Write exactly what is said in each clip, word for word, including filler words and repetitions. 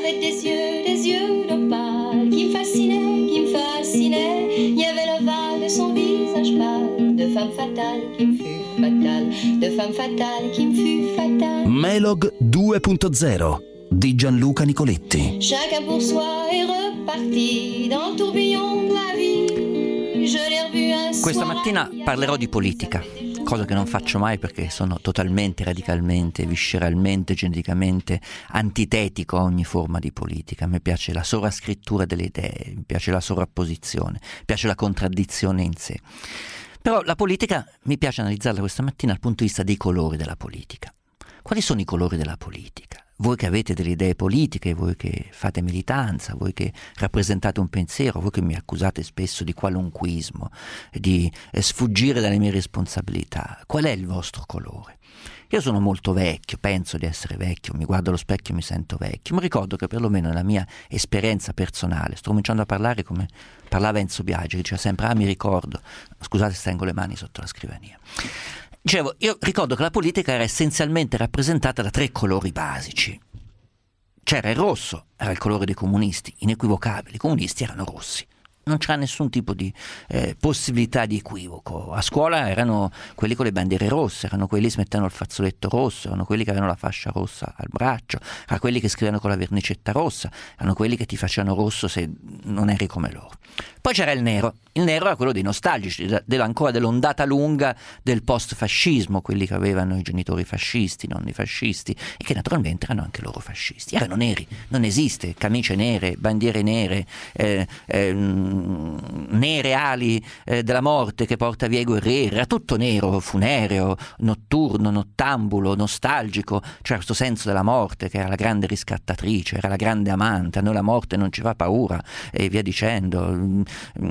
avait des yeux, des yeux d'opale qui me fascinaient, qui me fascinaient. Il y avait l'ovale de son visage pâle, de femme fatale qui me fut fatale, de femme fatale qui me fut fatale. Melog due punto zero di Gianluca Nicoletti. Chacun pour soi est reparti dans le tourbillon de la vie. Je l'ai revu un soir. Questa mattina parlerò di politica, cosa che non faccio mai perché sono totalmente, radicalmente, visceralmente, geneticamente antitetico a ogni forma di politica. Mi piace la sovrascrittura delle idee, mi piace la sovrapposizione, mi piace la contraddizione in sé. Però la politica mi piace analizzarla questa mattina dal punto di vista dei colori della politica. Quali sono i colori della politica? Voi che avete delle idee politiche, voi che fate militanza, voi che rappresentate un pensiero, voi che mi accusate spesso di qualunquismo, di sfuggire dalle mie responsabilità, qual è il vostro colore? Io sono molto vecchio, penso di essere vecchio, mi guardo allo specchio e mi sento vecchio, ma ricordo che perlomeno nella mia esperienza personale, sto cominciando a parlare come parlava Enzo Biagi, che diceva sempre, ah mi ricordo, scusate se tengo le mani sotto la scrivania. Dicevo, io ricordo che la politica era essenzialmente rappresentata da tre colori basici. C'era il rosso, era il colore dei comunisti, inequivocabile, i comunisti erano rossi. Non c'era nessun tipo di eh, possibilità di equivoco. A scuola erano quelli con le bandiere rosse, erano quelli che si mettevano il fazzoletto rosso, erano quelli che avevano la fascia rossa al braccio, erano quelli che scrivevano con la vernicetta rossa, erano quelli che ti facevano rosso se non eri come loro. Poi c'era il nero. Il nero era quello dei nostalgici, della, ancora dell'ondata lunga del post-fascismo, quelli che avevano i genitori fascisti, nonni fascisti, e che naturalmente erano anche loro fascisti. Erano neri, non esiste camicie nere, bandiere nere, eh, eh, nere ali eh, della morte che porta via i guerrieri, era tutto nero, funereo, notturno, nottambulo, nostalgico. C'era questo senso della morte che era la grande riscattatrice, era la grande amante, a noi la morte non ci fa paura e via dicendo.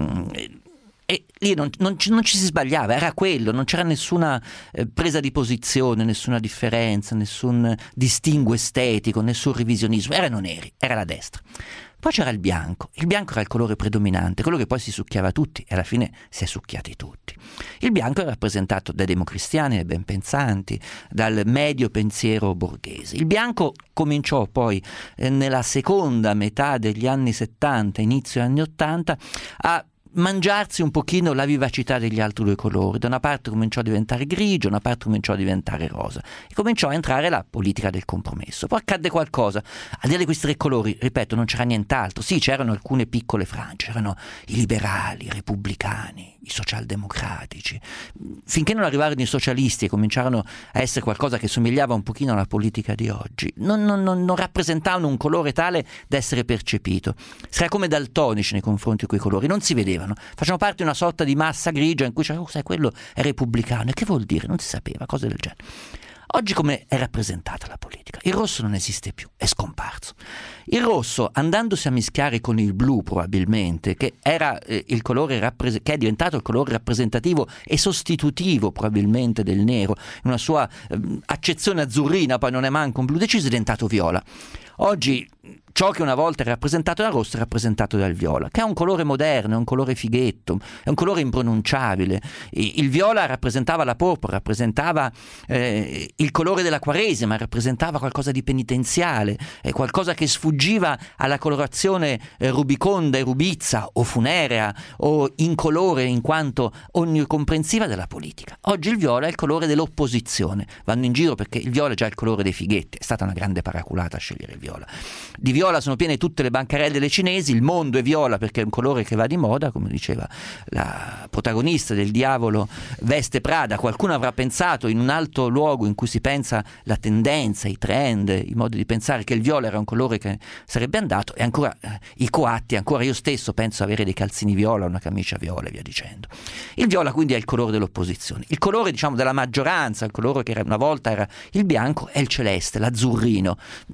E lì non, non, non ci si sbagliava, era quello, non c'era nessuna eh, presa di posizione, nessuna differenza, nessun distinguo estetico, nessun revisionismo, erano neri, era la destra. Poi c'era il bianco, il bianco era il colore predominante, quello che poi si succhiava tutti e alla fine si è succhiati tutti. Il bianco era rappresentato dai democristiani, dai benpensanti, dal medio pensiero borghese. Il bianco cominciò poi eh, nella seconda metà degli anni settanta, inizio anni ottanta, a mangiarsi un pochino la vivacità degli altri due colori. Da una parte cominciò a diventare grigio, da una parte cominciò a diventare rosa e cominciò a entrare la politica del compromesso. Poi accadde qualcosa, al di là di questi tre colori, ripeto, non c'era nient'altro. Sì, c'erano alcune piccole frange, c'erano i liberali, i repubblicani, i socialdemocratici. Finché non arrivarono i socialisti e cominciarono a essere qualcosa che somigliava un pochino alla politica di oggi, non, non, non, non rappresentavano un colore tale da essere percepito. Si era come daltonici nei confronti di quei colori, non si vedevano. Facevano parte di una sorta di massa grigia in cui c'era, oh, sai, quello è repubblicano. E che vuol dire? Non si sapeva, cose del genere. Oggi come è rappresentata la politica? Il rosso non esiste più, è scomparso. Il rosso, andandosi a mischiare con il blu probabilmente, che era eh, il colore rappres- che è diventato il colore rappresentativo e sostitutivo probabilmente del nero, in una sua eh, accezione azzurrina, poi non è manco un blu deciso, è diventato viola. Oggi ciò che una volta era rappresentato dal rosso è rappresentato dal viola, che è un colore moderno, è un colore fighetto, è un colore impronunciabile. Il viola rappresentava la porpora, rappresentava eh, il colore della Quaresima, rappresentava qualcosa di penitenziale, eh, qualcosa che sfuggiva alla colorazione eh, rubiconda e rubizza o funerea o incolore in quanto onnicomprensiva della politica. Oggi il viola è il colore dell'opposizione. Vanno in giro perché il viola è già il colore dei fighetti, è stata una grande paraculata a scegliere il viola. Di viola sono piene tutte le bancarelle delle cinesi, il mondo è viola perché è un colore che va di moda, come diceva la protagonista del Diavolo veste Prada. Qualcuno avrà pensato in un alto luogo in cui si pensa la tendenza, i trend, i modi di pensare, che il viola era un colore che sarebbe andato, e ancora eh, i coatti, ancora io stesso penso avere dei calzini viola, una camicia viola e via dicendo. Il viola quindi è il colore dell'opposizione, il colore diciamo della maggioranza, il colore che era, una volta era il bianco, è il celeste, l'azzurrino,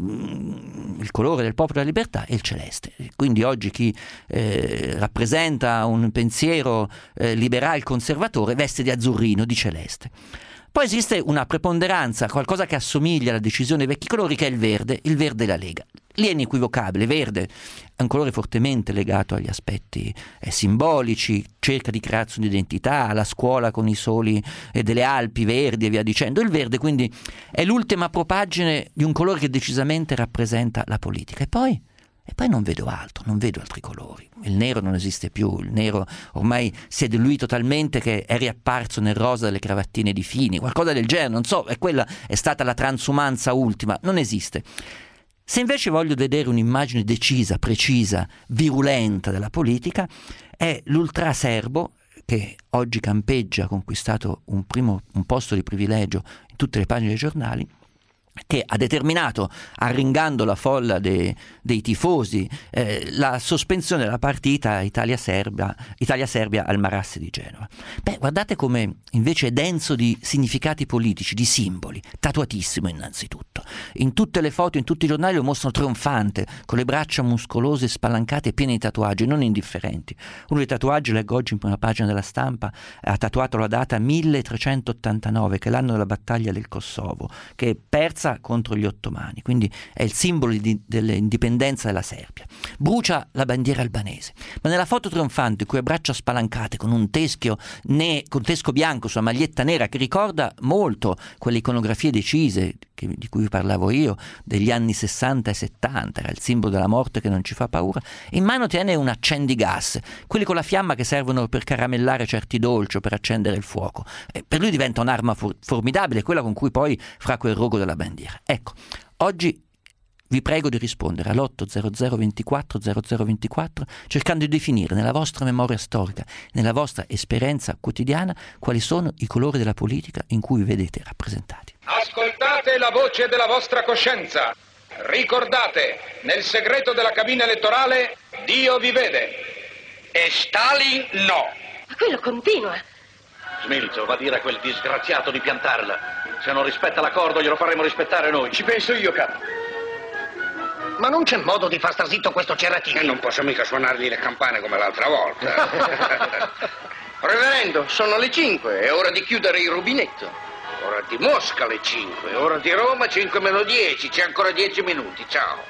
mm, il colore del popolo della libertà è il celeste. Quindi oggi chi eh, rappresenta un pensiero eh, liberale conservatore veste di azzurrino, di celeste. Poi esiste una preponderanza, qualcosa che assomiglia alla decisione dei vecchi colori, che è il verde, il verde della Lega. Lì è inequivocabile, verde è un colore fortemente legato agli aspetti eh, simbolici, cerca di crearsi un'identità, la scuola con i soli eh, delle Alpi verdi e via dicendo. Il verde quindi è l'ultima propaggine di un colore che decisamente rappresenta la politica. E poi E poi non vedo altro, non vedo altri colori. Il nero non esiste più, il nero ormai si è diluito talmente che è riapparso nel rosa delle cravattine di Fini, qualcosa del genere, non so, e quella è stata la transumanza ultima, non esiste. Se invece voglio vedere un'immagine decisa, precisa, virulenta della politica, è l'ultraserbo che oggi campeggia, ha conquistato un primo un posto di privilegio in tutte le pagine dei giornali, che ha determinato, arringando la folla de, dei tifosi, eh, la sospensione della partita Italia-Serbia, Italia-Serbia al Marassi di Genova. Beh, guardate come invece è denso di significati politici, di simboli, tatuatissimo innanzitutto. In tutte le foto, in tutti i giornali lo mostrano trionfante, con le braccia muscolose, spalancate e piene di tatuaggi, non indifferenti. Uno dei tatuaggi, leggo oggi in prima pagina della Stampa, ha tatuato la data milletrecentottantanove, che è l'anno della battaglia del Kosovo, che è persa contro gli ottomani, quindi è il simbolo di, dell'indipendenza della Serbia. Brucia la bandiera albanese, ma nella foto trionfante, con le braccia spalancate, con un teschio, ne, con teschio bianco sulla maglietta nera, che ricorda molto quelle iconografie decise che, di cui vi parlavo io, degli anni sessanta e settanta, era il simbolo della morte che non ci fa paura. In mano tiene un accendigas, quelli con la fiamma che servono per caramellare certi dolci o per accendere il fuoco. E per lui diventa un'arma for- formidabile, quella con cui poi fra quel rogo della bandiera. Ecco, oggi vi prego di rispondere all'otto zero zero ventiquattro zero zero ventiquattro cercando di definire nella vostra memoria storica, nella vostra esperienza quotidiana, quali sono i colori della politica in cui vi vedete rappresentati. Ascoltate la voce della vostra coscienza. Ricordate, nel segreto della cabina elettorale Dio vi vede. E Stalin no. Ma quello continua. Smilzo, va a dire a quel disgraziato di piantarla. Se non rispetta l'accordo glielo faremo rispettare noi. Ci penso io, capo. Ma non c'è modo di far star zitto questo Cerretini? E non posso mica suonargli le campane come l'altra volta. Reverendo, sono le cinque, è ora di chiudere il rubinetto. Ora di Mosca le cinque, ora di Roma cinque meno dieci, c'è ancora dieci minuti, ciao.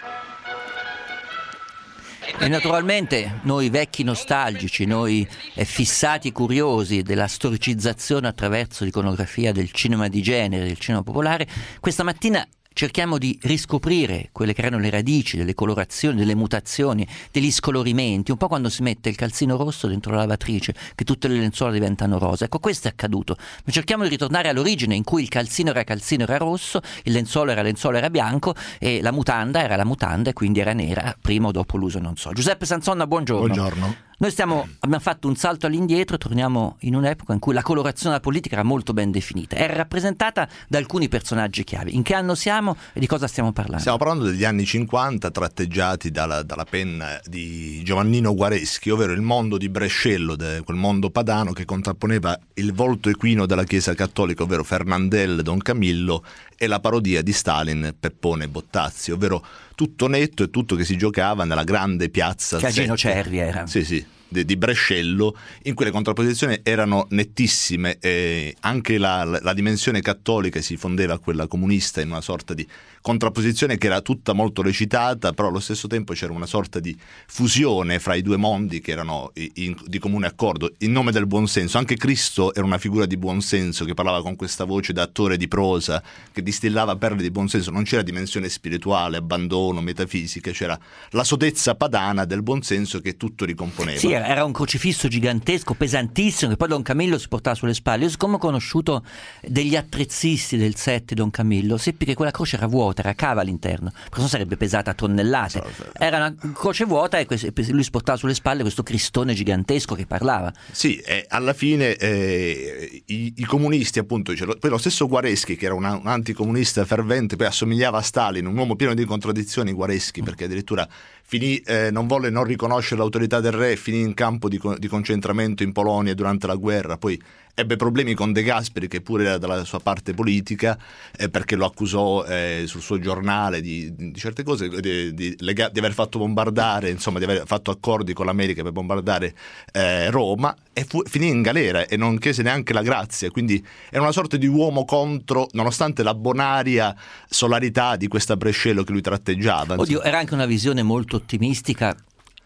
E naturalmente noi vecchi nostalgici, noi fissati curiosi della storicizzazione attraverso l'iconografia del cinema di genere, del cinema popolare, questa mattina cerchiamo di riscoprire quelle che erano le radici delle colorazioni, delle mutazioni, degli scolorimenti, un po' quando si mette il calzino rosso dentro la lavatrice, che tutte le lenzuola diventano rosa. Ecco, questo è accaduto. Ma cerchiamo di ritornare all'origine, in cui il calzino era calzino, era rosso, il lenzuolo era lenzuolo, era bianco, e la mutanda era la mutanda e quindi era nera, prima o dopo l'uso non so. Giuseppe Sanzonna, buongiorno. Buongiorno. Noi stiamo, abbiamo fatto un salto all'indietro, torniamo in un'epoca in cui la colorazione della politica era molto ben definita, era rappresentata da alcuni personaggi chiavi. In che anno siamo e di cosa stiamo parlando? Stiamo parlando degli anni cinquanta, tratteggiati dalla, dalla penna di Giovannino Guareschi, ovvero il mondo di Brescello, de, quel mondo padano che contrapponeva il volto equino della Chiesa Cattolica, ovvero Fernandel, Don Camillo, e la parodia di Stalin, Peppone Bottazzi, ovvero tutto netto e tutto che si giocava nella grande piazza Casino Cervi era. Sì, sì, di, di Brescello, in cui le contrapposizioni erano nettissime e anche la, la, la dimensione cattolica si fondeva a quella comunista in una sorta di contrapposizione che era tutta molto recitata, però allo stesso tempo c'era una sorta di fusione fra i due mondi che erano in, in, di comune accordo, in nome del buonsenso. Anche Cristo era una figura di buonsenso che parlava con questa voce da attore di prosa, che distillava perle di buonsenso. Non c'era dimensione spirituale, abbandono, metafisica, c'era la sodezza padana del buonsenso che tutto ricomponeva. Sì, era un crocifisso gigantesco, pesantissimo, che poi Don Camillo si portava sulle spalle. Io, siccome ho conosciuto degli attrezzisti del set di Don Camillo, seppi che quella croce era vuota, era cava all'interno, perché non sarebbe pesata tonnellate. Era una croce vuota e lui si portava sulle spalle questo cristone gigantesco che parlava. Sì, e alla fine eh, i, i comunisti, appunto, cioè, poi lo stesso Guareschi, che era un, un anticomunista fervente, poi assomigliava a Stalin, un uomo pieno di contraddizioni, Guareschi, perché addirittura finì, eh, non volle non riconoscere l'autorità del re, finì in campo di, di concentramento in Polonia durante la guerra, poi ebbe problemi con De Gasperi, che pure era dalla sua parte politica, eh, perché lo accusò eh, sul suo giornale di, di certe cose, di, di, lega- di aver fatto bombardare, insomma di aver fatto accordi con l'America per bombardare eh, Roma, e fu, finì in galera e non chiese neanche la grazia. Quindi era una sorta di uomo contro, nonostante la bonaria solarità di questa Brescello che lui tratteggiava. Oddio, era anche una visione molto ottimistica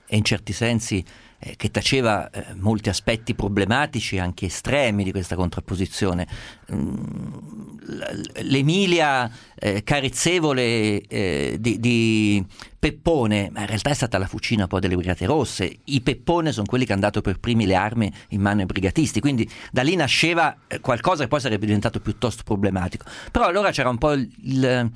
e in certi sensi eh, che taceva eh, molti aspetti problematici, anche estremi, di questa contrapposizione. Mm, l'Emilia eh, carezzevole eh, di, di Peppone, ma in realtà è stata la fucina poi delle Brigate Rosse. I Peppone sono quelli che hanno dato per primi le armi in mano ai brigatisti, quindi da lì nasceva qualcosa che poi sarebbe diventato piuttosto problematico. Però allora c'era un po' il, il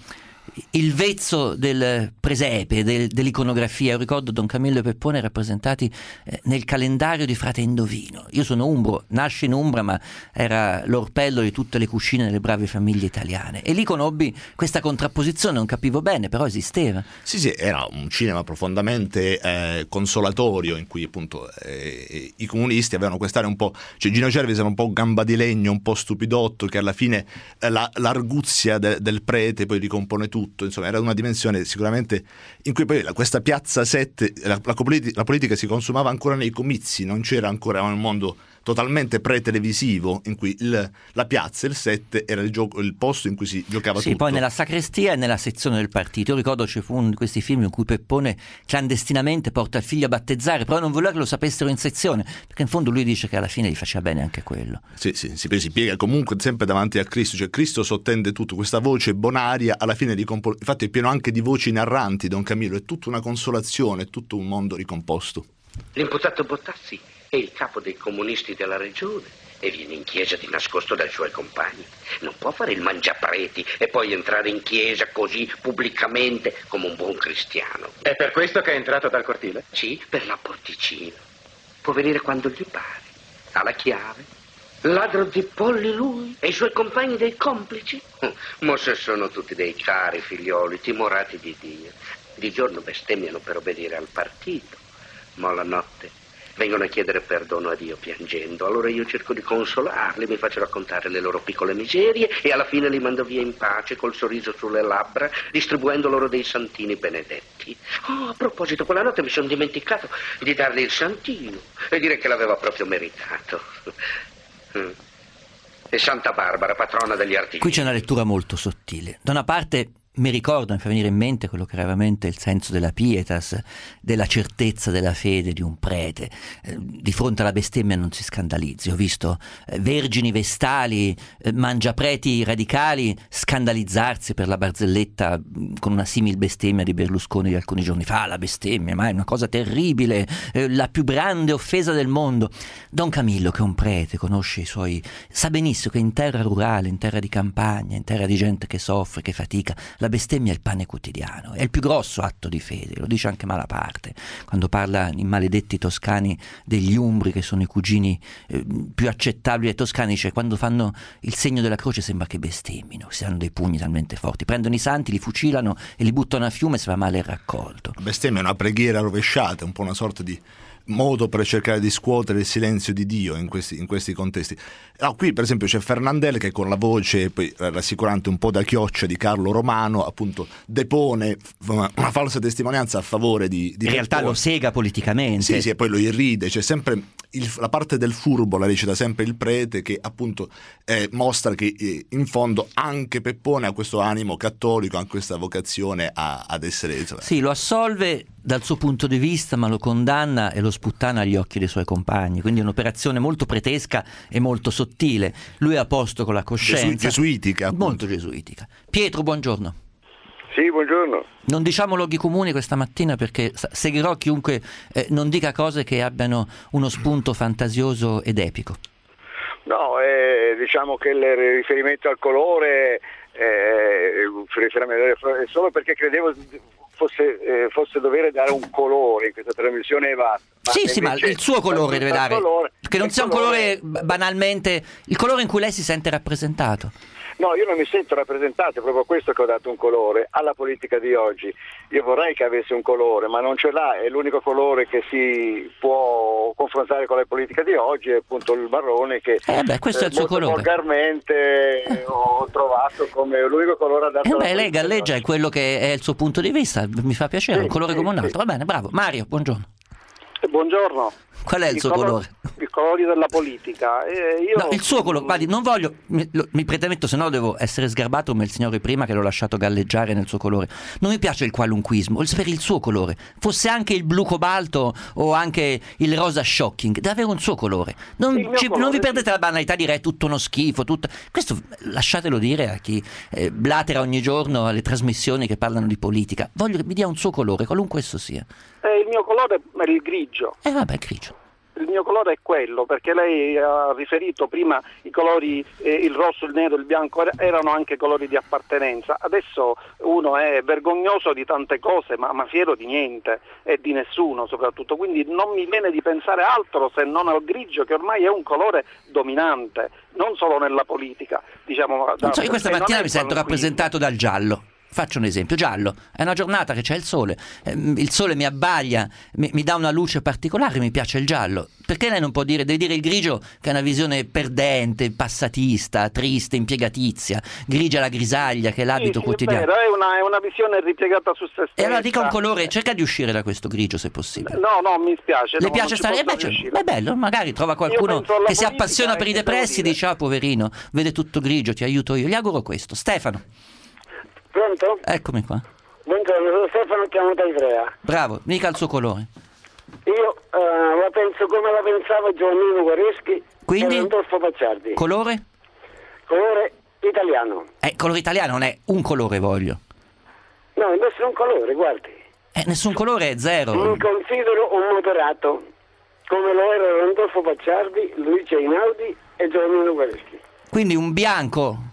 il vezzo del presepe, del, dell'iconografia. Io ricordo Don Camillo e Peppone rappresentati eh, nel calendario di Frate Indovino. Io sono umbro, nasci in Umbria, ma era l'orpello di tutte le cucine delle brave famiglie italiane, e lì conobbi questa contrapposizione, non capivo bene, però esisteva. Sì, sì, era un cinema profondamente eh, consolatorio, in cui appunto eh, i comunisti avevano quest'area un po', cioè Gino Cervi era un po' gamba di legno, un po' stupidotto, che alla fine eh, la, l'arguzia de, del prete poi ricompone tutto. Insomma, era una dimensione sicuramente in cui poi questa piazza sette, la, la, la politica si consumava ancora nei comizi, non c'era ancora un mondo totalmente pre-televisivo in cui il, la piazza, il sette, era il, gioco, il posto in cui si giocava sì, tutto. Poi nella sacrestia e nella sezione del partito. Io ricordo ci fu uno di questi film in cui Peppone clandestinamente porta il figlio a battezzare, però non voleva che lo sapessero in sezione, perché in fondo lui dice che alla fine gli faceva bene anche quello. Sì, sì, si, si piega comunque sempre davanti a Cristo, cioè Cristo sottende tutto, questa voce bonaria alla fine ricompo- infatti è pieno anche di voci narranti. Don Camillo è tutta una consolazione, è tutto un mondo ricomposto. L'imputato Bottassi è il capo dei comunisti della regione e viene in chiesa di nascosto dai suoi compagni. Non può fare il mangiapreti e poi entrare in chiesa così pubblicamente come un buon cristiano. È per questo che è entrato dal cortile? Sì, per la porticina. Può venire quando gli pare. Ha la chiave. Ladro di polli lui e i suoi compagni dei complici. Ma se sono tutti dei cari figlioli, timorati di Dio. Di giorno bestemmiano per obbedire al partito, ma la notte vengono a chiedere perdono a Dio piangendo. Allora io cerco di consolarli, mi faccio raccontare le loro piccole miserie e alla fine li mando via in pace col sorriso sulle labbra, distribuendo loro dei santini benedetti. Oh, a proposito, quella notte mi sono dimenticato di dargli il santino e dire che l'aveva proprio meritato. E Santa Barbara, patrona degli artigiani. Qui c'è una lettura molto sottile. Da una parte mi ricordo, mi fa venire in mente quello che era veramente il senso della pietas, della certezza della fede di un prete. Eh, di fronte alla bestemmia non si scandalizzi. Ho visto eh, vergini vestali, eh, mangiapreti radicali scandalizzarsi per la barzelletta mh, con una simil bestemmia di Berlusconi di alcuni giorni fa. La bestemmia, ma è una cosa terribile, eh, la più grande offesa del mondo. Don Camillo, che è un prete, conosce i suoi, sa benissimo che in terra rurale, in terra di campagna, in terra di gente che soffre, che fatica, la bestemmia è il pane quotidiano, è il più grosso atto di fede, lo dice anche Malaparte, quando parla in Maledetti toscani degli umbri che sono i cugini eh, più accettabili ai toscani, dice quando fanno il segno della croce sembra che bestemmino, si danno dei pugni talmente forti, prendono i santi, li fucilano e li buttano a fiume se va male il raccolto. La bestemmia è una preghiera rovesciata, un po' una sorta di modo per cercare di scuotere il silenzio di Dio in questi, in questi contesti. Ah, qui per esempio c'è Fernandel che con la voce poi rassicurante un po' da chioccia di Carlo Romano appunto depone una, una falsa testimonianza a favore di, di in realtà Peppone. Lo sega politicamente. Sì, sì, e poi lo irride, c'è sempre il, la parte del furbo la recita sempre il prete, che appunto eh, mostra che eh, in fondo anche Peppone ha questo animo cattolico, ha questa vocazione a, ad essere, insomma. Sì, lo assolve dal suo punto di vista, ma lo condanna e lo sputtana agli occhi dei suoi compagni, quindi è un'operazione molto pretesca e molto sottile. Lui è a posto con la coscienza. Gesu- gesuitica. Appunto. Molto gesuitica. Pietro, buongiorno. Sì, buongiorno. Non diciamo luoghi comuni questa mattina perché seguirò chiunque eh, non dica cose che abbiano uno spunto fantasioso ed epico. No, eh, diciamo che il riferimento al colore eh, è solo perché credevo fosse, eh, fosse dovere dare un colore in questa trasmissione vasta. Sì, sì, ma il suo colore deve dare, colore, che non sia un colore banalmente, il colore in cui lei si sente rappresentato. No, io non mi sento rappresentato, è proprio questo che ho dato un colore alla politica di oggi. Io vorrei che avesse un colore, ma non ce l'ha, è l'unico colore che si può confrontare con la politica di oggi, è appunto il marrone che eh beh, questo eh, è il suo colore. Volgarmente eh. ho trovato come l'unico colore adatto. Eh beh, lei galleggia, è quello che è il suo punto di vista, mi fa piacere, sì, un colore sì, come un altro. Sì. Va bene, bravo. Mario, buongiorno. Buongiorno. Qual è il, il suo colore? colore? I colori della politica. Eh, io... no, il suo colore, guardi, non voglio, mi, lo, mi premetto, se no devo essere sgarbato come il signore prima che l'ho lasciato galleggiare nel suo colore. Non mi piace il qualunquismo, voglio sapere il suo colore. Fosse anche il blu cobalto o anche il rosa shocking, deve avere un suo colore. Non, ci, colore, non vi perdete la banalità di dire è tutto uno schifo, tutto... questo lasciatelo dire a chi eh, blatera ogni giorno alle trasmissioni che parlano di politica. Voglio che mi dia un suo colore, qualunque esso sia. Eh, il mio colore è il grigio. Eh vabbè, grigio. Il mio colore è quello, perché lei ha riferito prima i colori, eh, il rosso, il nero, il bianco erano anche colori di appartenenza. Adesso uno è vergognoso di tante cose, ma, ma fiero di niente e di nessuno soprattutto, quindi non mi viene di pensare altro se non al grigio, che ormai è un colore dominante, non solo nella politica. Diciamo, da, so, io questa mattina mi sento rappresentato dal giallo. Faccio un esempio, giallo, è una giornata che c'è il sole, eh, il sole mi abbaglia, mi, mi dà una luce particolare, mi piace il giallo. Perché lei non può dire, deve dire il grigio che è una visione perdente, passatista, triste, impiegatizia, grigia la grisaglia che è l'abito sì, quotidiano. È vero, è una, è una visione ripiegata su se stessa. E allora dica un colore, cerca di uscire da questo grigio se possibile. No, no, mi spiace. Le no, piace stare? Eh beh, è bello, magari trova qualcuno che si appassiona per i depressi e dice, ah poverino, vede tutto grigio, ti aiuto io. Gli auguro questo. Stefano. Pronto? Eccomi qua. Buongiorno, sono Stefano, chiamo da Ivrea. Bravo, mica il suo colore. Io uh, la penso come la pensava Giovannino Guareschi. Quindi? E Randolfo Pacciardi. Colore? Colore italiano. Eh, colore italiano non è un colore, voglio. No, nessun colore, guardi. Eh, nessun colore è zero. Mi considero un moderato, come lo era Randolfo Pacciardi, Luigi Einaudi e Giovannino Guareschi. Quindi un bianco?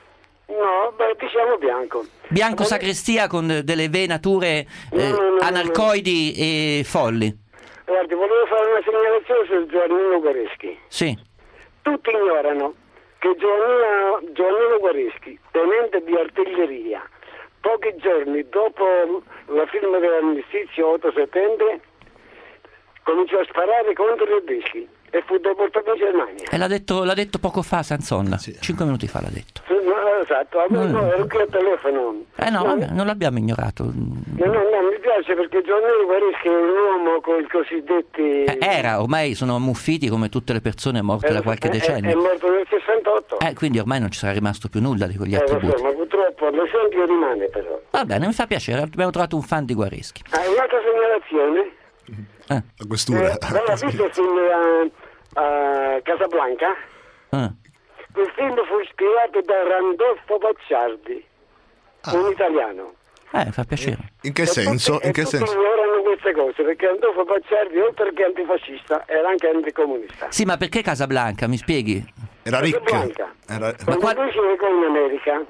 No, beh, diciamo bianco. Bianco sacrestia con delle venature eh, no, no, no, anarcoidi no. e folli. Guardi, volevo fare una segnalazione su Giovannino Guareschi. Sì. Tutti ignorano che Giovannino, Giovannino Guareschi, tenente di artiglieria, pochi giorni dopo la firma dell'armistizio otto settembre, cominciò a sparare contro i tedeschi e fu deportato in Germania. E l'ha detto, l'ha detto poco fa Sanson, sì. Cinque minuti fa l'ha detto. Sì, no, esatto, no, no, ero qui al telefono. Eh no, no, non l'abbiamo ignorato. No, no, no, mi piace perché Giovannino Guareschi è un uomo con i cosiddetti... Eh, era, ormai sono ammuffiti come tutte le persone morte eh, da qualche è, decennio. È, è morto nel sessantotto. Eh, quindi ormai non ci sarà rimasto più nulla di quegli eh, attributi. So, ma purtroppo l'esempio rimane però. Va bene, mi fa piacere, abbiamo trovato un fan di Guareschi. Ah, un'altra segnalazione. Eh. La questura. Eh, l'ho visto sul... Uh, Uh, Casablanca. Ah. Il film fu ispirato da Randolfo Pacciardi, ah. un italiano. Eh, fa piacere. In che e senso? Tutti, in che senso? ignorano queste cose, perché Randolfo Pacciardi, oltre che antifascista, era anche anticomunista. Sì, ma perché Casablanca? Mi spieghi? Era ricca. Era... Ma qual... lui si recò in America,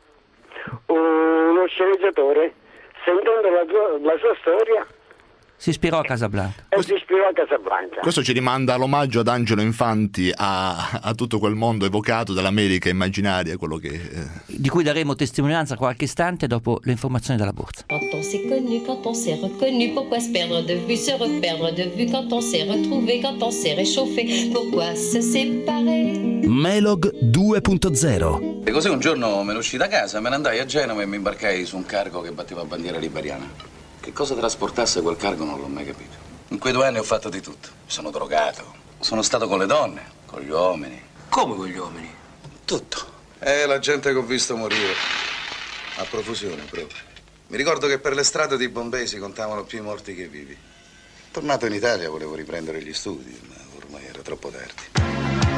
uno sceneggiatore, sentendo la, la sua storia, si ispirò a Casablanca. E si ispirò a Casablanca. Questo ci rimanda all'omaggio ad Angelo Infanti, a, a tutto quel mondo evocato dell'America immaginaria, quello che... Eh... Di cui daremo testimonianza qualche istante dopo le informazioni della borsa. Quand on s'est connu, quand on s'est reconnu, pourquoi se perdre de vue, se reperdre de vue, quand on s'est retrouvé, quand on s'est réchauffé, pourquoi se séparer? Melog due punto zero. E così un giorno me ne uscì da casa, me ne andai a Genova e mi imbarcai su un cargo che batteva bandiera liberiana. Che cosa trasportasse quel cargo non l'ho mai capito. In quei due anni ho fatto di tutto. Mi sono drogato, sono stato con le donne, con gli uomini. Come con gli uomini? Tutto. E la gente che ho visto morire. A profusione proprio. Mi ricordo che per le strade di Bombay si contavano più i morti che i vivi. Tornato in Italia volevo riprendere gli studi, ma ormai era troppo tardi.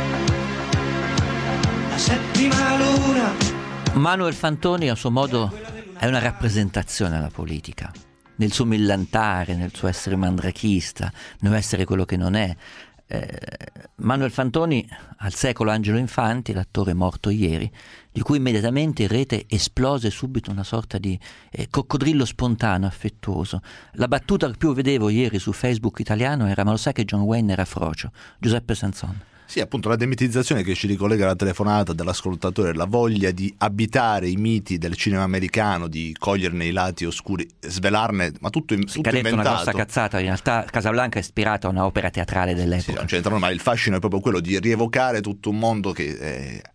La settima luna. Manuel Fantoni a suo modo è una rappresentazione alla politica. Nel suo millantare, nel suo essere mandrachista, nel essere quello che non è. Eh, Manuel Fantoni, al secolo Angelo Infanti, l'attore morto ieri, di cui immediatamente in rete esplose subito una sorta di eh, coccodrillo spontaneo, affettuoso. La battuta che più vedevo ieri su Facebook italiano era: ma lo sai che John Wayne era frocio? Giuseppe Sanson. Sì, appunto la demitizzazione che ci ricollega alla telefonata dell'ascoltatore, la voglia di abitare i miti del cinema americano, di coglierne i lati oscuri, svelarne, ma tutto, in, sì, tutto che ha detto inventato. Una grossa cazzata, in realtà Casablanca è ispirata a un'opera teatrale dell'epoca. Sì, non c'entra, ma il fascino è proprio quello di rievocare tutto un mondo che eh,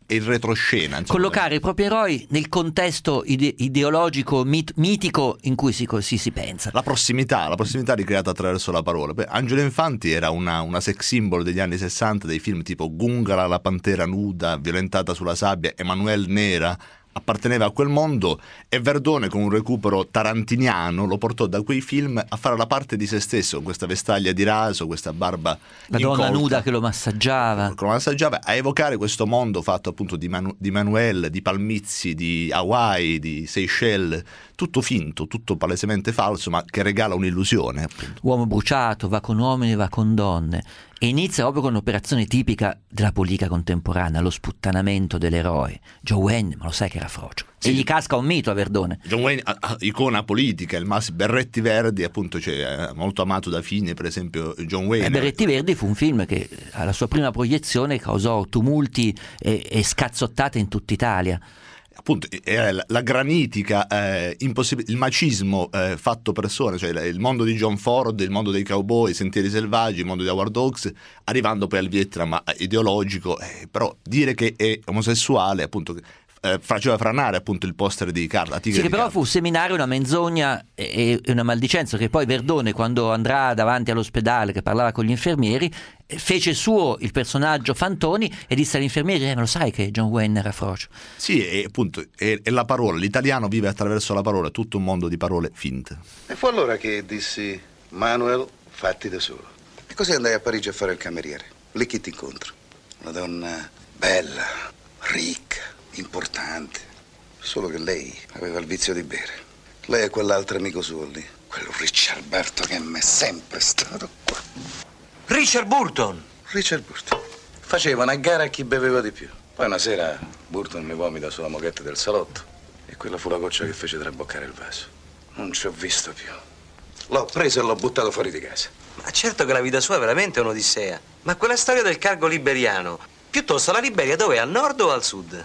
e il retroscena. Insomma. Collocare i propri eroi nel contesto ide- ideologico mit- mitico in cui si, si, si pensa. La prossimità, la prossimità ricreata attraverso la parola. Beh, Angelo Infanti era una, una sex symbol degli anni sessanta, dei film tipo Gungala, la pantera nuda, violentata sulla sabbia, Emanuele Nera. Apparteneva a quel mondo, e Verdone, con un recupero tarantiniano, lo portò da quei film a fare la parte di se stesso, con questa vestaglia di raso, questa barba la incolta, donna nuda che lo massaggiava che lo massaggiava, a evocare questo mondo fatto appunto di, Manu- di Manuel, di Palmizzi, di Hawaii, di Seychelles, tutto finto, tutto palesemente falso, ma che regala un'illusione. Appunto. Uomo bruciato, va con uomini, va con donne, e inizia proprio con un'operazione tipica della politica contemporanea, lo sputtanamento dell'eroe. John Wayne, ma lo sai che era frocio. Sì. E gli casca un mito a Verdone. John Wayne, icona politica, il mas- Berretti Verdi, appunto, cioè, molto amato da Fini, per esempio John Wayne. E Berretti Verdi fu un film che alla sua prima proiezione causò tumulti e, e scazzottate in tutta Italia. Appunto, era la, la granitica, eh, impossib- il macismo eh, fatto persone, cioè il mondo di John Ford, il mondo dei cowboy, i Sentieri Selvaggi, il mondo di Howard Hawks, arrivando poi al Vietnam ideologico, eh, però dire che è omosessuale, appunto, eh, faceva franare appunto il poster di Carla. Sì, che però Carla. Fu seminario, una menzogna e, e una maldicenza, che poi Verdone, quando andrà davanti all'ospedale che parlava con gli infermieri, fece suo il personaggio Fantoni e disse agli infermieri: eh, ma lo sai che John Wayne era frocio? Sì, e appunto è, è la parola, l'italiano vive attraverso la parola, è tutto un mondo di parole finte. E fu allora che dissi: Manuel, fatti da solo. E così andai a Parigi a fare il cameriere. Lì chi ti incontro? Una donna bella, ricca, importante. Solo che lei aveva il vizio di bere. Lei e quell'altro amico suo lì, quello Richarberto, che mi è sempre stato qua. Richard Burton. Richard Burton. Facevano a gara a chi beveva di più. Poi una sera Burton mi vomita sulla moquette del salotto e quella fu la goccia che fece traboccare il vaso. Non ci ho visto più. L'ho preso e l'ho buttato fuori di casa. Ma certo che la vita sua è veramente un'odissea. Ma quella storia del cargo liberiano, piuttosto la Liberia dov'è, al nord o al sud?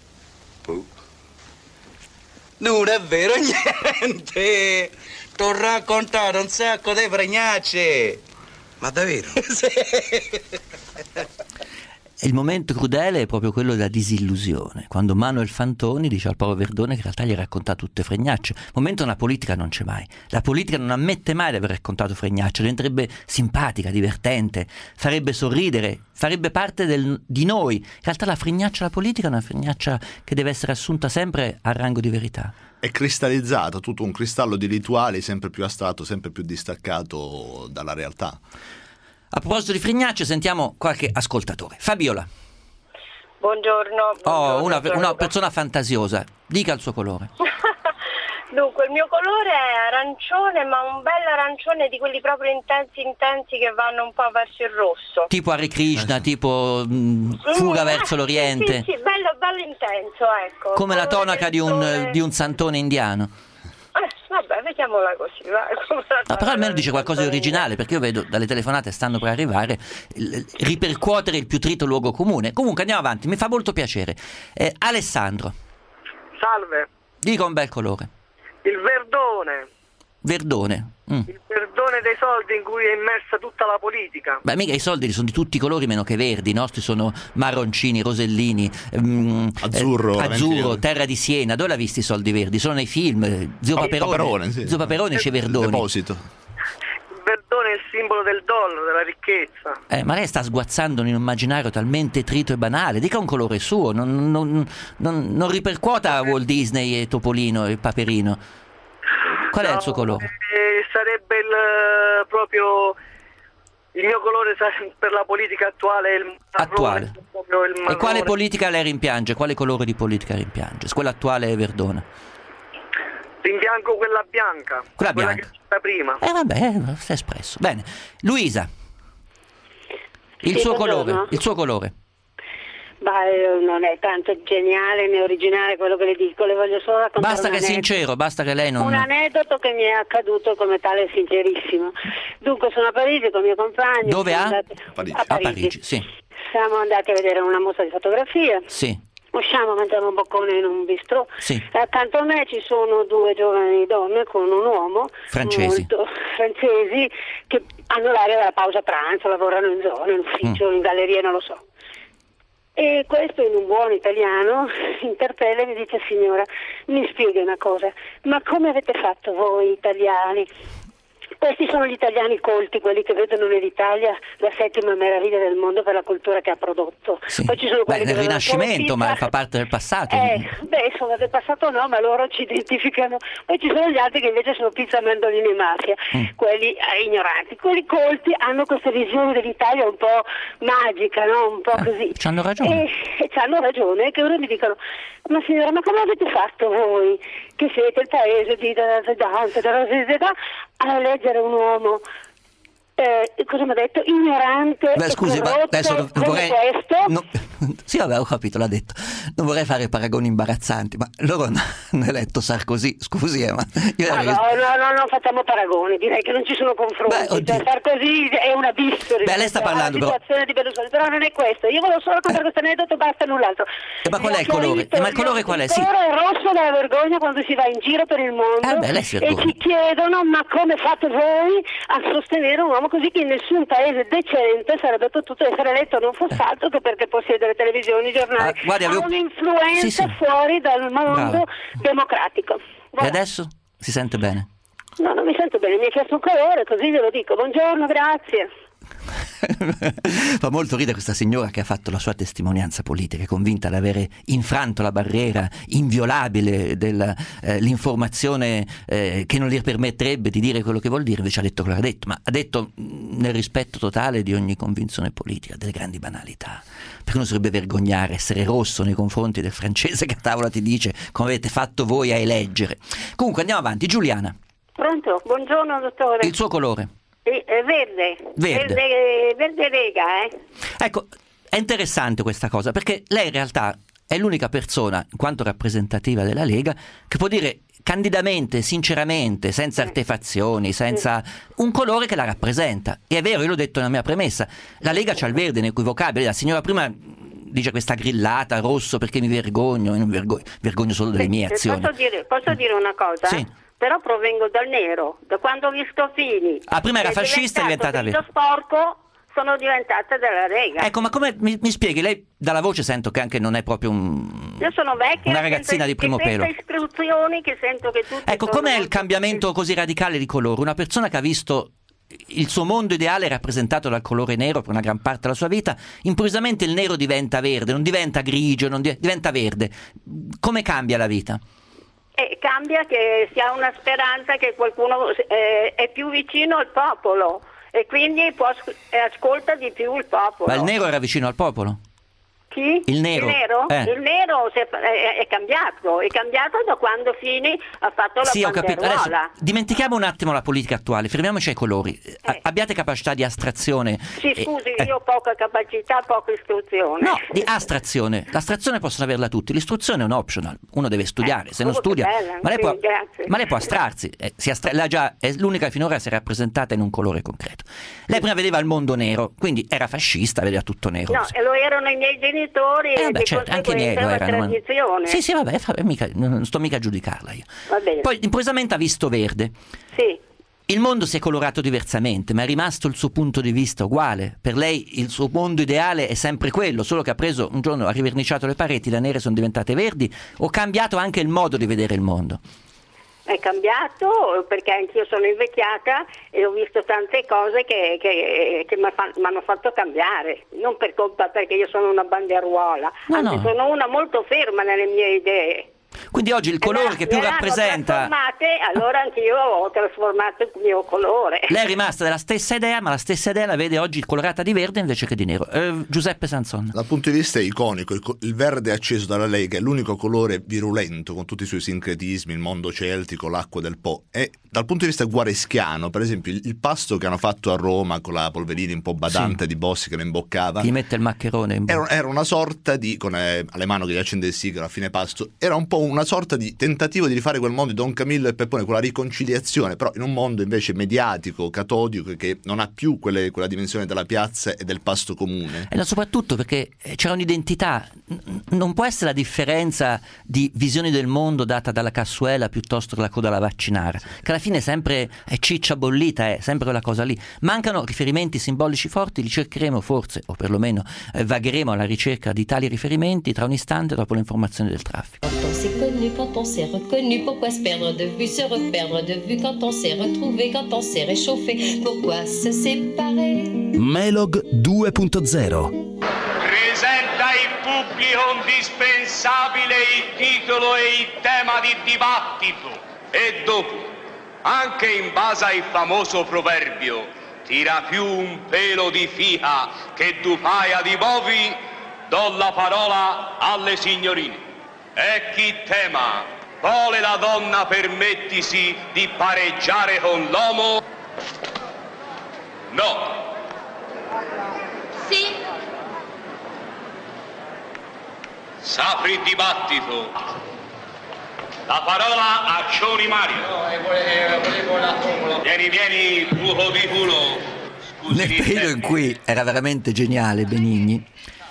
Uh. Non è vero niente. T'ho raccontato un sacco di fregnacce. Ma davvero? Sì. Il momento crudele è proprio quello della disillusione, quando Manuel Fantoni dice al povero Verdone che in realtà gli ha raccontato tutte fregnacce. Momento nella politica non c'è mai. La politica non ammette mai di aver raccontato fregnacce, diventerebbe simpatica, divertente, farebbe sorridere, farebbe parte del, di noi. In realtà la fregnaccia alla politica è una fregnaccia che deve essere assunta sempre al rango di verità. È cristallizzato, tutto un cristallo di rituali sempre più astratto, sempre più distaccato dalla realtà. A proposito di fregnacce, sentiamo qualche ascoltatore. Fabiola. Buongiorno. buongiorno Oh, una, una persona fantasiosa. Dica il suo colore. Dunque, il mio colore è arancione, ma un bel arancione di quelli proprio intensi intensi che vanno un po' verso il rosso. Tipo Hare Krishna, tipo mh, fuga mm, verso l'Oriente. Sì, sì, bello, bello intenso, ecco. Come la tonaca di un, di un santone indiano. Eh, vabbè, vediamola così, va. Ah, però almeno dice qualcosa di originale, perché io vedo dalle telefonate stanno per arrivare il, ripercuotere il più trito luogo comune. Comunque andiamo avanti, mi fa molto piacere. eh, Alessandro. Salve. Dica un bel colore. Il verdone. Verdone. Mm. Il verdone dei soldi in cui è immersa tutta la politica. Beh, mica i soldi sono di tutti i colori meno che verdi. I nostri sono marroncini, rosellini, um, azzurro, eh, azzurro, terra di Siena. Dove l'ha visti i soldi verdi? Sono nei film. Zio Paperone, Paperone, sì. Zio Paperone c'è Verdoni. Deposito. Il verdone è il simbolo del dollaro, della ricchezza. Eh, ma lei sta sguazzando in un immaginario talmente trito e banale. Dica un colore suo, non, non, non, non ripercuota Walt Disney e Topolino e Paperino. Qual è no, il suo colore? Eh, sarebbe il proprio il mio colore per la politica attuale, il attuale. Proprio il e quale politica lei rimpiange? Quale colore di politica rimpiange? Quella attuale è Verdone. Rimpiango quella bianca. Quella, quella bianca. che c'era prima. Eh vabbè, si è espresso. Bene. Luisa. Il sì, suo buongiorno. colore, il suo colore. Beh, non è tanto geniale né originale quello che le dico, le voglio solo raccontare. Basta che è sincero, basta che lei non... Un aneddoto che mi è accaduto come tale sincerissimo. Dunque sono a Parigi con il mio compagno. Dove a? Andati... Parigi. A Parigi. A Parigi, sì. Siamo andati a vedere una mostra di fotografia. Sì. Usciamo, mangiamo un boccone in un bistrò. Sì. E accanto a me ci sono due giovani donne con un uomo. Francesi. Molto francesi, che hanno l'aria della pausa pranzo, lavorano in zona, in ufficio, mm. in galleria, non lo so. E questo in un buon italiano interpella e mi dice: signora, mi spieghi una cosa, ma come avete fatto voi italiani? Questi sono gli italiani colti, quelli che vedono nell'Italia la settima meraviglia del mondo per la cultura che ha prodotto. Sì. Poi ci sono quelli Beh, che nel Rinascimento, ma fa parte del passato. Eh, beh, insomma, del passato no, ma loro ci identificano. Poi ci sono gli altri che invece sono pizza, mandolini e mafia, mm. quelli eh, ignoranti. Quelli colti hanno questa visione dell'Italia un po' magica, no? Un po' eh, così. C'hanno ragione. E, e c'hanno ragione, che ora mi dicono: ma signora, ma come avete fatto voi, che siete il paese di Dante, della società, a leggere un uomo eh, cosa mi ha detto? Ignorante. Beh, scusi, ma adesso non vorrei... questo? No, sì, vabbè, ho capito, l'ha detto. Non vorrei fare paragoni imbarazzanti, ma loro hanno eletto Sarkozy, scusi, eh, ma io ah, ero... no, no, no, non facciamo paragoni, direi che non ci sono confronti. Beh, cioè, Sarkozy è un abisso Beh, lei sta parlando, alla situazione però... di Berlusconi, però non è questo. Io volevo solo raccontare questo aneddoto, basta null'altro. Eh, ma qual è il colore? Eh, ma il colore qual è? Sì. Il colore è rosso dalla vergogna quando si va in giro per il mondo eh, beh, lei si e ci chiedono: ma come fate voi a sostenere un uomo così che in nessun paese decente sarebbe potuto essere eletto, non fosse altro che perché possiede le televisioni, i giornali, ah, guardi, avevo... ha un'influenza sì, sì. fuori dal mondo Brava. democratico. Voilà. E adesso si sente bene? No, non mi sento bene, mi ha chiesto un colore, così glielo dico. Buongiorno, grazie. Fa molto ridere questa signora che ha fatto la sua testimonianza politica, è convinta di avere infranto la barriera inviolabile dell'informazione eh, eh, che non gli permetterebbe di dire quello che vuol dire, invece ha detto quello che ha detto, ma ha detto nel rispetto totale di ogni convinzione politica, delle grandi banalità, perché uno si dovrebbe vergognare, essere rosso nei confronti del francese che a tavola ti dice come avete fatto voi a eleggere. Comunque andiamo avanti. Giuliana. Pronto? Buongiorno dottore. Il suo colore? È verde. Verde. Verde, verde Lega, eh. Ecco, è interessante questa cosa, perché lei in realtà è l'unica persona, in quanto rappresentativa della Lega, che può dire candidamente, sinceramente, senza artefazioni, senza un colore che la rappresenta. E è vero, io l'ho detto nella mia premessa, la Lega c'ha il verde inequivocabile. La signora prima dice questa grillata, rosso perché mi vergogno, io non vergogno, vergogno solo delle mie azioni. Posso dire, posso dire una cosa? Sì. Però provengo dal nero, da quando ho visto Fini. Ah, prima era fascista e è diventata vera. Sporco, sono diventata della Lega. Ecco, ma come mi, mi spieghi? Lei dalla voce sento che anche non è proprio un Io sono vecchia, una ragazzina di primo pelo. Istruzioni che sento che tutti Ecco, com'è il cambiamento così radicale di colore? Una persona che ha visto il suo mondo ideale rappresentato dal colore nero per una gran parte della sua vita, improvvisamente il nero diventa verde, non diventa grigio, non di- diventa verde. Come cambia la vita? Eh, cambia che si ha una speranza che qualcuno eh, è più vicino al popolo e quindi può, eh, ascolta di più il popolo. Ma il nero era vicino al popolo? Chi? Il nero. Il nero, eh. il nero è, è, è cambiato, è cambiato da quando Fini ha fatto la sì, ho capito. Adesso, banderuola. dimentichiamo un attimo la politica attuale, fermiamoci ai colori. Eh. Abbiate capacità di astrazione. Sì, eh, scusi, eh. io ho poca capacità, poca istruzione. No, di astrazione. L'astrazione possono averla tutti, l'istruzione è un optional, uno deve studiare, eh, se non studia. Bella, ma, lei sì, può, grazie. ma lei può astrarsi, eh, si astra- lei già è l'unica che finora si è rappresentata in un colore concreto. Lei prima vedeva il mondo nero, quindi era fascista, vedeva tutto nero. No, e lo erano i miei genitori. Eh, beh, certo, anche i miei lo erano. Tradizione. Sì, sì, vabbè, mica, non sto mica a giudicarla io. Va bene. Poi improvvisamente ha visto verde. Sì. Il mondo si è colorato diversamente, ma è rimasto il suo punto di vista uguale. Per lei il suo mondo ideale è sempre quello, solo che ha preso un giorno, ha riverniciato le pareti, da nere sono diventate verdi, o cambiato anche il modo di vedere il mondo? È cambiato perché anch'io sono invecchiata e ho visto tante cose che, che, che mi hanno fatto cambiare, non per colpa perché io sono una bandieruola, no, anzi no. sono una molto ferma nelle mie idee. Quindi oggi il colore che più rappresenta, allora anch'io ho trasformato il mio colore. Lei è rimasta della stessa idea, ma la stessa idea la vede oggi colorata di verde invece che di nero. eh, Giuseppe Sanson. Dal punto di vista iconico, il, co- il verde acceso dalla Lega è l'unico colore virulento con tutti i suoi sincretismi, il mondo celtico, l'acqua del Po. E dal punto di vista guareschiano, per esempio, il, il pasto che hanno fatto a Roma con la Polverini un po' badante, sì, di Bossi che lo imboccava, ti mette il maccherone in bocca. Era, era una sorta di, con eh, alle mani che gli accende il sigaro a fine pasto, era un po' una sorta di tentativo di rifare quel mondo di Don Camillo e Peppone, quella riconciliazione, però in un mondo invece mediatico, catodico, che non ha più quelle, quella dimensione della piazza e del pasto comune. E no, soprattutto perché c'era un'identità, non può essere la differenza di visioni del mondo data dalla Cassuela piuttosto che la coda alla vaccinara, che alla fine sempre è ciccia bollita, è sempre quella cosa lì. Mancano riferimenti simbolici forti, li cercheremo forse, o perlomeno eh, vagheremo alla ricerca di tali riferimenti tra un istante dopo le informazioni del traffico. Quand on s'est connu, quand on s'est reconnu, pourquoi se perdre de vue, se reperdre de vue, quand on s'est retrouvé, quand on s'est réchauffé, pourquoi se séparer? Melog due punto zero. Presenta il pubblico indispensabile il titolo e il tema di dibattito. E dopo, anche in base al famoso proverbio, tira più un pelo di fica che du paia di bovi, do la parola alle signorine. E chi tema, vuole la donna permettisi di pareggiare con l'uomo? No. Sì. S'apre il dibattito. La parola a Cioni Mario. Vieni, vieni, buco di culo. Nel periodo in cui era veramente geniale Benigni,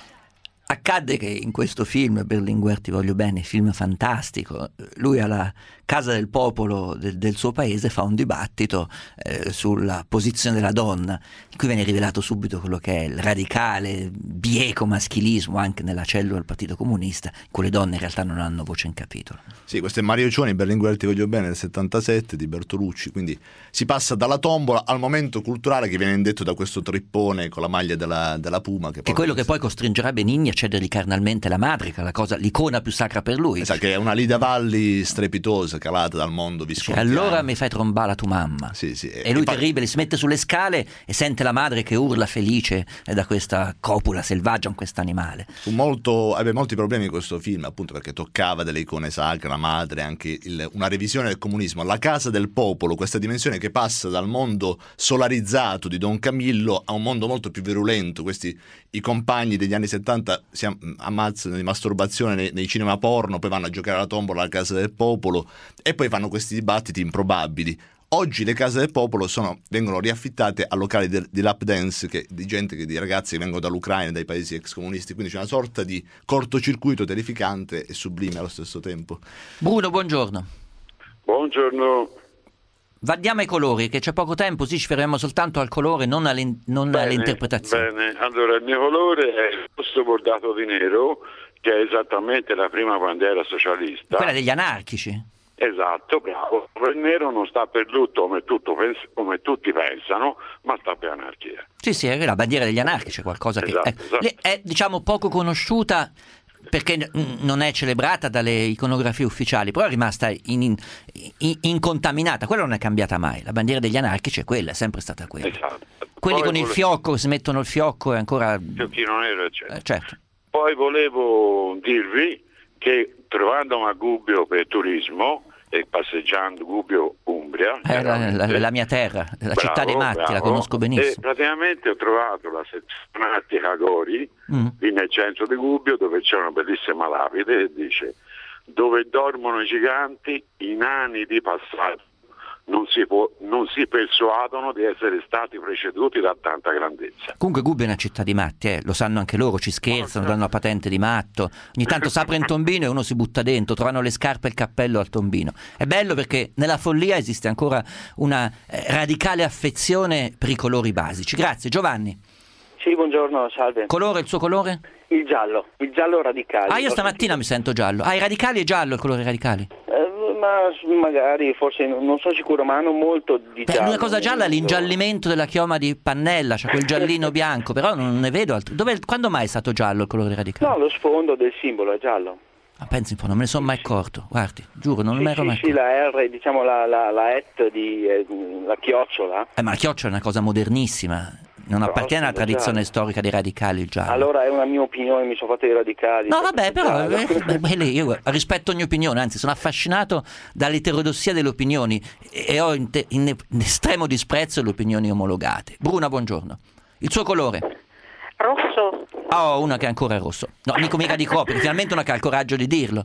accadde che in questo film, Berlinguer ti voglio bene, film fantastico, lui alla Casa del Popolo del, del suo paese fa un dibattito eh, sulla posizione della donna, in cui viene rivelato subito quello che è il radicale, bieco maschilismo anche nella cellula del Partito Comunista, in cui le donne in realtà non hanno voce in capitolo. Sì, questo è Mario Cioni, Berlinguer ti voglio bene, del settantasette, di Bertolucci, quindi si passa dalla tombola al momento culturale che viene indetto da questo trippone con la maglia della, della Puma. Che, che è quello che poi costringerà Benigni a cedergli carnalmente la madre, che è la cosa, l'icona più sacra per lui. Esatto, che è una Lida Valli strepitosa, calata dal mondo viscontiano. Cioè, allora mi fai trombare la tua mamma. Sì, sì. E lui e terribile, si mette sulle scale e sente la madre che urla felice da questa copula selvaggia con quest'animale. Fu molto, ebbe molti problemi questo film, appunto perché toccava delle icone sacre, la madre, anche il, una revisione del comunismo. La Casa del Popolo, questa dimensione che passa dal mondo solarizzato di Don Camillo a un mondo molto più virulento. Questi i compagni degli anni settanta si ammazzano di masturbazione nei, nei cinema porno, poi vanno a giocare alla tombola alla Casa del Popolo e poi fanno questi dibattiti improbabili. Oggi le case del popolo sono, vengono riaffittate a locali di, di lap dance, che, di gente, che, di ragazzi che vengono dall'Ucraina, dai paesi ex comunisti, quindi c'è una sorta di cortocircuito terrificante e sublime allo stesso tempo. Bruno, buongiorno. Buongiorno. Andiamo ai colori, che c'è poco tempo, sì, ci fermiamo soltanto al colore, non, alle, non bene, alle interpretazioni. Bene, allora il mio colore è il rosso bordato di nero, che è esattamente la prima bandiera socialista. Quella degli anarchici. Esatto, bravo. Il nero non sta per lutto come, tutto, come tutti pensano, ma sta per anarchia. Sì, sì, è la bandiera degli anarchici, è qualcosa esatto, che è, esatto. è diciamo poco conosciuta perché non è celebrata dalle iconografie ufficiali, però è rimasta in, in, in, incontaminata. Quella non è cambiata mai. La bandiera degli anarchici è quella, è sempre stata quella. Esatto. Quelli Poi con vole... il fiocco, si mettono il fiocco e ancora... Fioccino nero, eccetera. Eh, certo. Poi volevo dirvi che trovando a Gubbio per turismo e passeggiando Gubbio Umbria, è la, la, la mia terra, la bravo, città dei matti, bravo. La conosco benissimo. E praticamente ho trovato la sezione artica Gori, mm. lì nel centro di Gubbio, dove c'è una bellissima lapide e dice: dove dormono i giganti, i nani di passato non si, può, non si persuadono di essere stati preceduti da tanta grandezza. Comunque Gubbio è una città di matti, eh? Lo sanno anche loro, ci scherzano, danno la patente di matto, ogni tanto si apre un tombino e uno si butta dentro, trovano le scarpe e il cappello al tombino. È bello perché nella follia esiste ancora una eh, radicale affezione per i colori basici. Grazie. Giovanni. Sì, buongiorno, salve. Colore, il suo colore? Il giallo, il giallo radicale. Ah, io stamattina mi sento giallo. Ah, i radicali è giallo, il colore radicali? Eh, ma magari, forse, non sono sicuro, ma hanno molto di Beh, giallo. Una cosa gialla è l'ingiallimento della chioma di Pannella, cioè quel giallino bianco, però non ne vedo altro. Dov'è, quando mai è stato giallo il colore radicale? No, lo sfondo del simbolo è giallo. Ah, pensi un po', non me ne sono mai accorto, guardi, giuro, non sì, me ne ero sì, mai accorto. Sì, la R, diciamo la, la, la et di eh, la chiocciola. Eh, ma la chiocciola è una cosa modernissima. Non però appartiene alla tradizione giallo. Storica dei radicali il giallo. Allora è una mia opinione, mi sono fatto i radicali. No vabbè, però eh, io rispetto ogni opinione, anzi sono affascinato dall'eterodossia delle opinioni e ho in, te, in, in estremo disprezzo le opinioni omologate. Bruna, buongiorno. Il suo colore? Rosso. Ah, oh, una che è ancora rosso. No, mica mica di coppia, finalmente una che ha il coraggio di dirlo.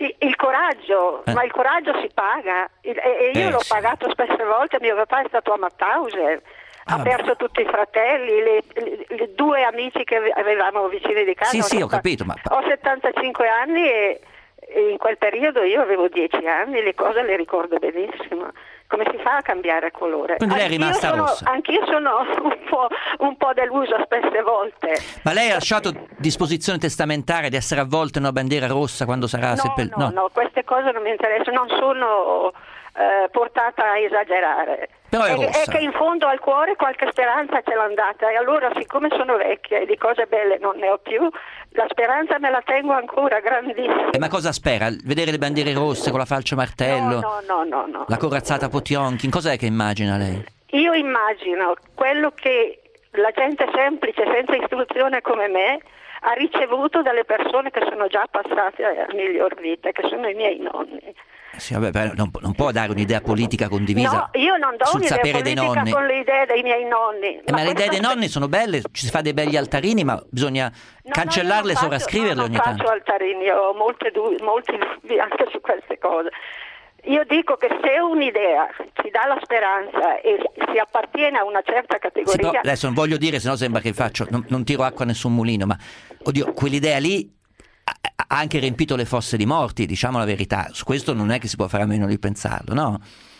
Il, il coraggio, Eh. ma il coraggio si paga Il- e, e io Eh, l'ho sì. pagato spesse volte. Mio papà è stato a Mauthausen, Ah, ha perso tutti i fratelli, le, le- le due amici che ave- avevamo vicini di casa. Sì, sì, ho setta- capito, ma Ho settantacinque anni e, e in quel periodo io avevo dieci anni, le cose le ricordo benissimo. Come si fa a cambiare colore? Quindi lei è Anch'io rimasta sono, rossa. Anch'io sono un po', un po' delusa spesse volte. Ma lei ha lasciato disposizione testamentaria di essere avvolta in una bandiera rossa quando sarà No, seppellita? no, no, queste cose non mi interessano, non sono eh, portata a esagerare. Però è che- rossa. che in fondo al cuore qualche speranza ce l'ho andata e allora siccome sono vecchia e di cose belle non ne ho più, la speranza me la tengo ancora grandissima. Eh, ma cosa spera? Vedere le bandiere rosse con la falce martello? No, no, no, no. La corazzata Potionkin? Cos'è che immagina lei? Io immagino quello che la gente semplice, senza istruzione come me, ha ricevuto dalle persone che sono già passate a miglior vita, che sono i miei nonni. Sì, vabbè, però non, non può dare un'idea politica condivisa No, io non do sul un'idea sapere dei politica nonni. con le idee dei miei nonni. Eh, ma le idee questo- dei nonni sono belle, ci si fa dei belli altarini, ma bisogna cancellarle e faccio- sovrascriverle no, ogni non tanto. faccio altarini, ho molte du- molti dubbi anche su queste cose. Io dico che se un'idea ci dà la speranza e si appartiene a una certa Sì, categoria, però adesso non voglio dire, sennò sembra che faccio, non, non tiro acqua a nessun mulino, ma oddio, quell'idea lì ha ha anche riempito le fosse di morti, diciamo la verità. Su questo non è che si può fare a meno di pensarlo, no?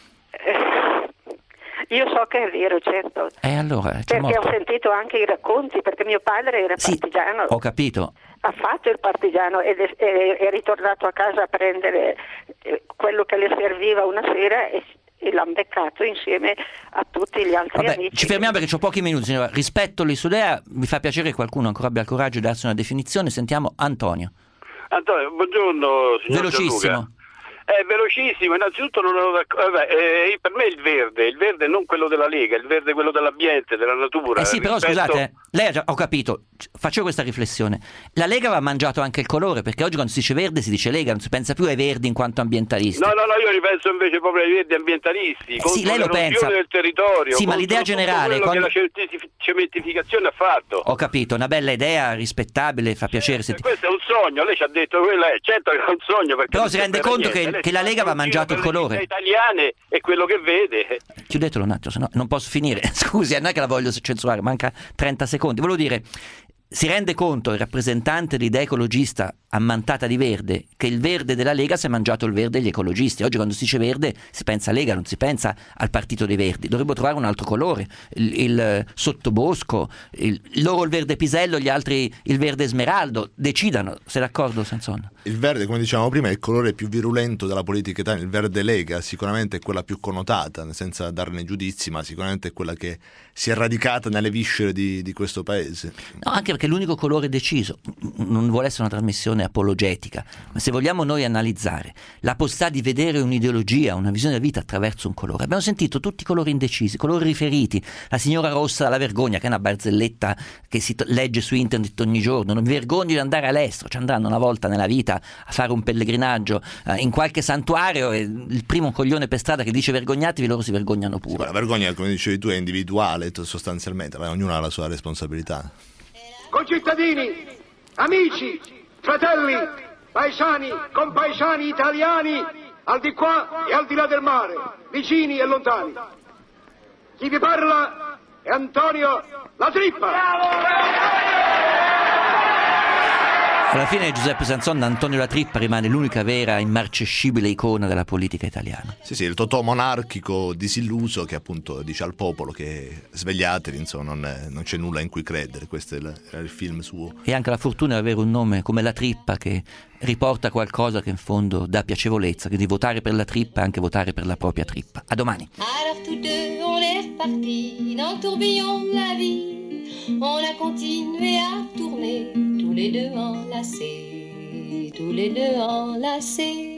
io so che è vero, certo, E allora c'è perché morto. ho sentito anche i racconti, perché mio padre era partigiano. Ho capito. Ha fatto il partigiano ed è, è- è ritornato a casa a prendere eh, quello che le serviva una sera e, e l'ha beccato insieme a tutti gli altri Vabbè, amici. ci fermiamo perché ho pochi minuti, signora. Rispetto l'Isudea, mi fa piacere che qualcuno ancora abbia il coraggio di darsi una definizione. Sentiamo Antonio. Antonio, buongiorno signor Velocissimo. Gianluca. È velocissimo, innanzitutto non ero d'accordo. Vabbè, eh, per me il verde, il verde non quello della Lega, il verde quello dell'ambiente, della natura. Eh sì, però rispetto- scusate, eh, lei ha già, ho capito, facevo questa riflessione. La Lega aveva mangiato anche il colore, perché oggi quando si dice verde si dice Lega, non si pensa più ai verdi in quanto ambientalisti. No, no, no, io ripenso invece proprio ai verdi ambientalisti, contro sì, lei lo l'erosione pensa. del territorio. Sì, ma contro l'idea tutto generale, quello quando- che la certifi- cementificazione ha fatto. Ho capito, una bella idea, rispettabile, fa piacere sentire. Questo è un sogno, lei ci ha detto quella è, certo che è un sogno. Perché Però non si rende serve a conto niente. che- Lei che la si Lega fa aveva un giro mangiato per il le colore. città italiane è quello che vede. Chiudetelo un attimo, se no non posso finire. Scusi, non è che la voglio censurare, manca trenta secondi. Volevo dire, si rende conto il rappresentante dell'idea ecologista ammantata di verde che il verde della Lega si è mangiato il verde degli ecologisti. Oggi quando si dice verde si pensa Lega, non si pensa al partito dei verdi. Dovrebbero trovare un altro colore, il, il sottobosco, il, loro il verde pisello, gli altri il verde smeraldo. Decidano, sei d'accordo Sansone? Il verde, come dicevamo prima, è il colore più virulento della politica italiana. Il verde Lega sicuramente è quella più connotata, senza darne giudizi, ma sicuramente è quella che si è radicata nelle viscere di, di questo paese. No, anche perché è l'unico colore deciso. Non vuole essere una trasmissione apologetica, ma se vogliamo noi analizzare la possibilità di vedere un'ideologia, una visione della vita attraverso un colore, abbiamo sentito tutti i colori indecisi, colori riferiti, la signora rossa dalla vergogna, che è una barzelletta che si to- legge su internet ogni giorno, non vi vergogno di andare all'estero, ci andranno una volta nella vita a fare un pellegrinaggio eh, in qualche santuario e il primo coglione per strada che dice vergognatevi, loro si vergognano pure. Sì, ma la vergogna, come dicevi tu, è individuale sostanzialmente, ognuno ha la sua responsabilità. Concittadini, amici, fratelli, paesani, compaesani italiani, al di qua e al di là del mare, vicini e lontani. Chi vi parla è Antonio La Trippa. Alla fine Giuseppe Sanson, Antonio La Trippa rimane l'unica vera immarcescibile icona della politica italiana. Sì, sì, il Totò monarchico disilluso che appunto dice al popolo che svegliatevi, insomma, non, è- non c'è nulla in cui credere. Questo è il, era il film suo. E anche la fortuna di avere un nome come La Trippa che riporta qualcosa che in fondo dà piacevolezza, che di votare per la trippa è anche votare per la propria trippa. A domani. Alors tous deux, on est repartis dans le tourbillon de la vie. On a continué à tourner, tous les deux enlacés, tous les deux enlacés.